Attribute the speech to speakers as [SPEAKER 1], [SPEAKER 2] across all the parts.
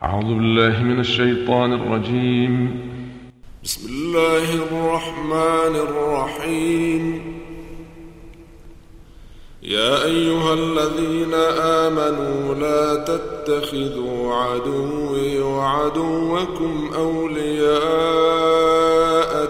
[SPEAKER 1] أعوذ بالله من الشيطان الرجيم.
[SPEAKER 2] بسم الله الرحمن الرحيم. يا أيها الذين آمنوا لا تتخذوا عدوي وعدوكم أولياء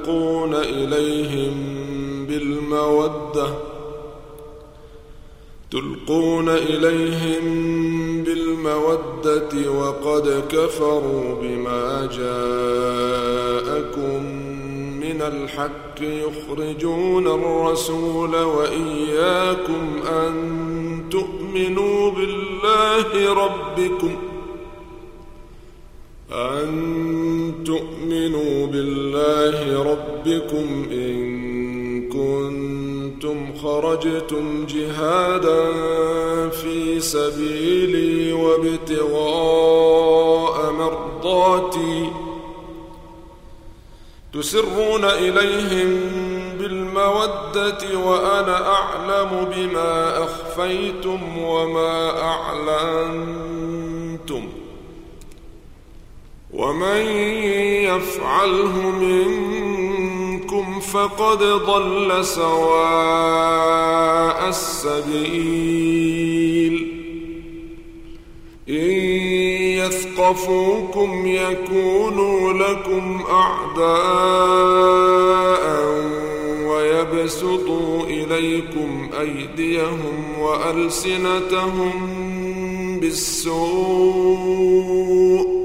[SPEAKER 2] تلقون إليهم بالمودة وقد كفروا بما جاءكم من الحق يخرجون الرسول وإياكم أن تؤمنوا بالله ربكم إن كنتم خرجتم جهادا في سبيلي وابتغاء مرضاتي تسرون إليهم بالمودة وأنا أعلم بما أخفيتم وما أعلنتم ومن يفعله منكم فقد ضل سواء السبيل. إن يثقفوكم يكونوا لكم أعداء ويبسطوا إليكم أيديهم وألسنتهم بالسوء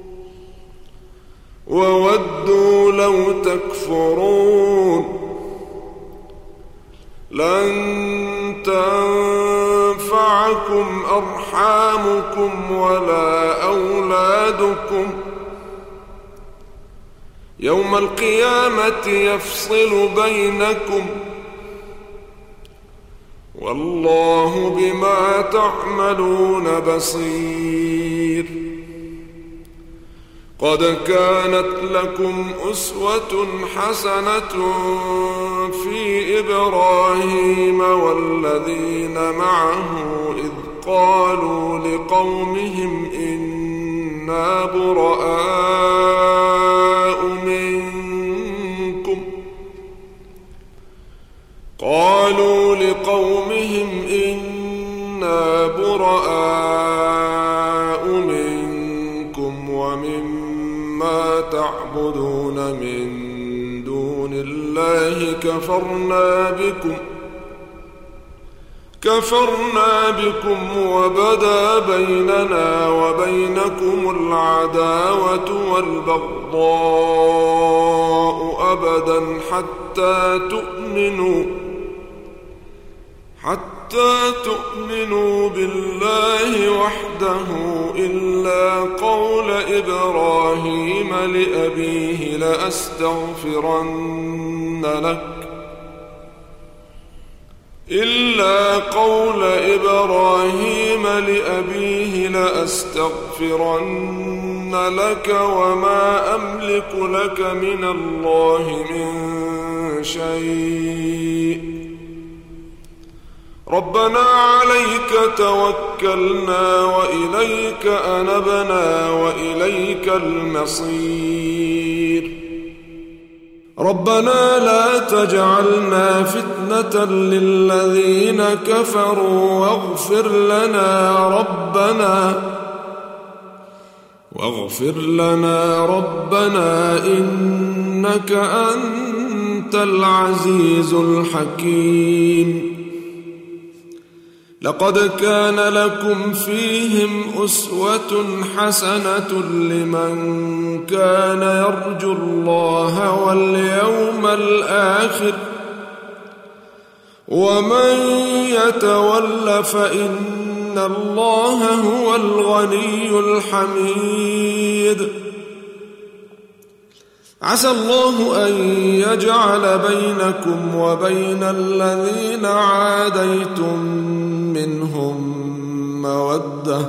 [SPEAKER 2] وودوا لو تكفرون. لن تنفعكم أرحامكم ولا أولادكم يوم القيامة يفصل بينكم والله بما تعملون بصير. قد كانت لكم أسوة حسنة في إبراهيم والذين معه إذ قالوا لقومهم إنا براء منكم ومما تعبدون من دون الله كفرنا بكم وبدا بيننا وبينكم العداوة والبغضاء أبدا حتى تؤمنوا بالله وحده إلا قول إبراهيم لأبيه لأستغفرن لك وما أملك لك من الله من شيء. ربنا عليك توكلنا وإليك أنبنا وإليك المصير. ربنا لا تجعلنا فتنة للذين كفروا واغفر لنا ربنا إنك أنت العزيز الحكيم. لقد كان لكم فيهم أسوة حسنة لمن كان يرجو الله واليوم الآخر ومن يتول فإن الله هو الغني الحميد. عسى الله أن يجعل بينكم وبين الذين عاديتم منهم مودة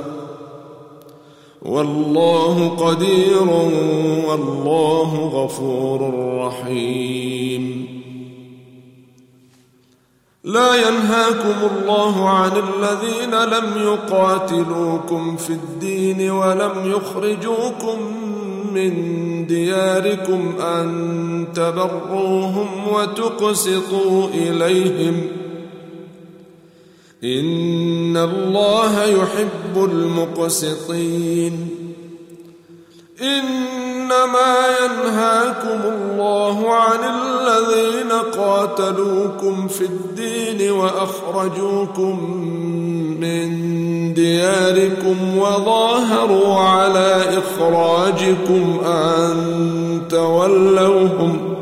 [SPEAKER 2] والله قدير والله غفور رحيم. لا ينهاكم الله عن الذين لم يقاتلوكم في الدين ولم يخرجوكم من دياركم أن تبروهم وتقسطوا إليهم إن الله يحب المقسطين إنما ينهاكم الله عن الذين قاتلوكم في الدين وأخرجوكم من دياركم وظاهروا على إخراجكم أن تولوهم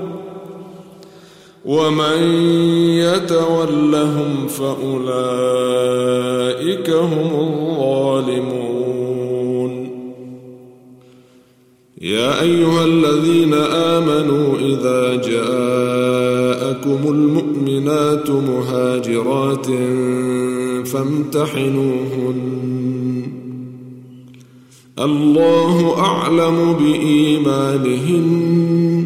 [SPEAKER 2] ومن يتولهم فأولئك هم الظالمون. يا أيها الذين آمنوا إذا جاءكم المؤمنات مهاجرات فامتحنوهن الله أعلم بإيمانهن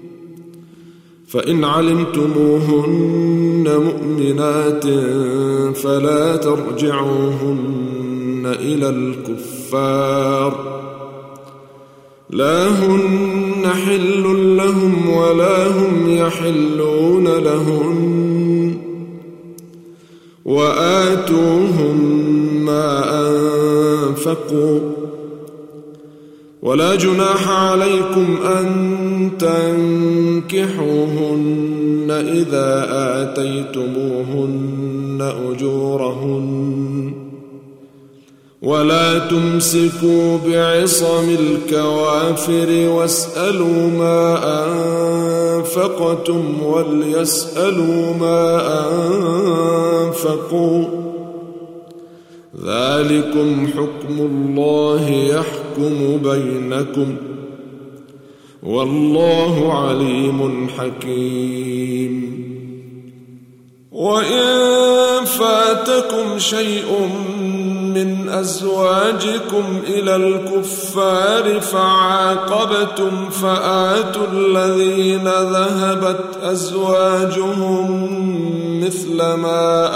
[SPEAKER 2] فإن علمتموهن مؤمنات فلا ترجعوهن إلى الكفار لا هن حل لهم ولا هم يحلون لهن وآتوهم ما أنفقوا ولا جناح عليكم أن تنكحوهن إذا آتيتموهن أجورهن ولا تمسكوا بعصم الكوافر واسألوا ما أنفقتم وليسألوا ما أنفقوا ذلكم حكم الله يحكم بينكم والله عليم حكيم. وإن فاتكم شيء من أزواجكم إلى الكفار فعاقبتم فآتوا الذين ذهبت أزواجهم مثل ما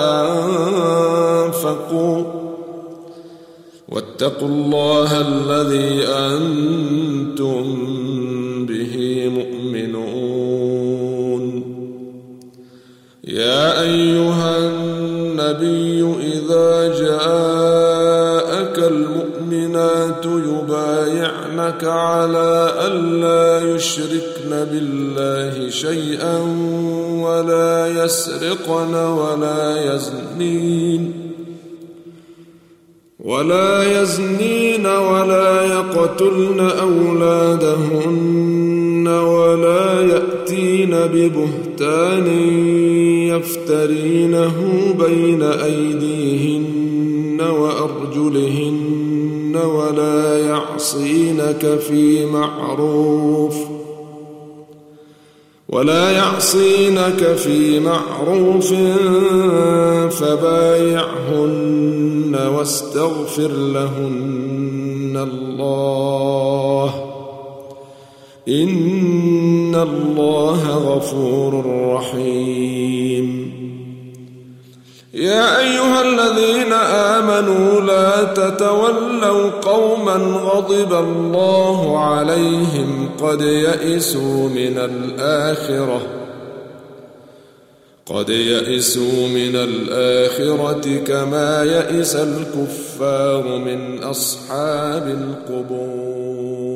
[SPEAKER 2] أنفقوا واتقوا الله الذي أنتم به مؤمنون. يا أيها النبي إذا جاءك المؤمنات يبايعنك على ألا يشركن بالله شيئا ولا يسرقن ولا يزنين ولا يقتلن أولادهن ولا يأتين ببهتان يفترينه بين أيديهن وأرجلهن ولا يعصينك في معروف فبايعهن واستغفر لهن الله إن الله غفور رحيم. يا أيها الذين آمنوا لا تتولوا قوما غضب الله عليهم قد يئسوا من الآخرة كما يئس الكفار من أصحاب القبور.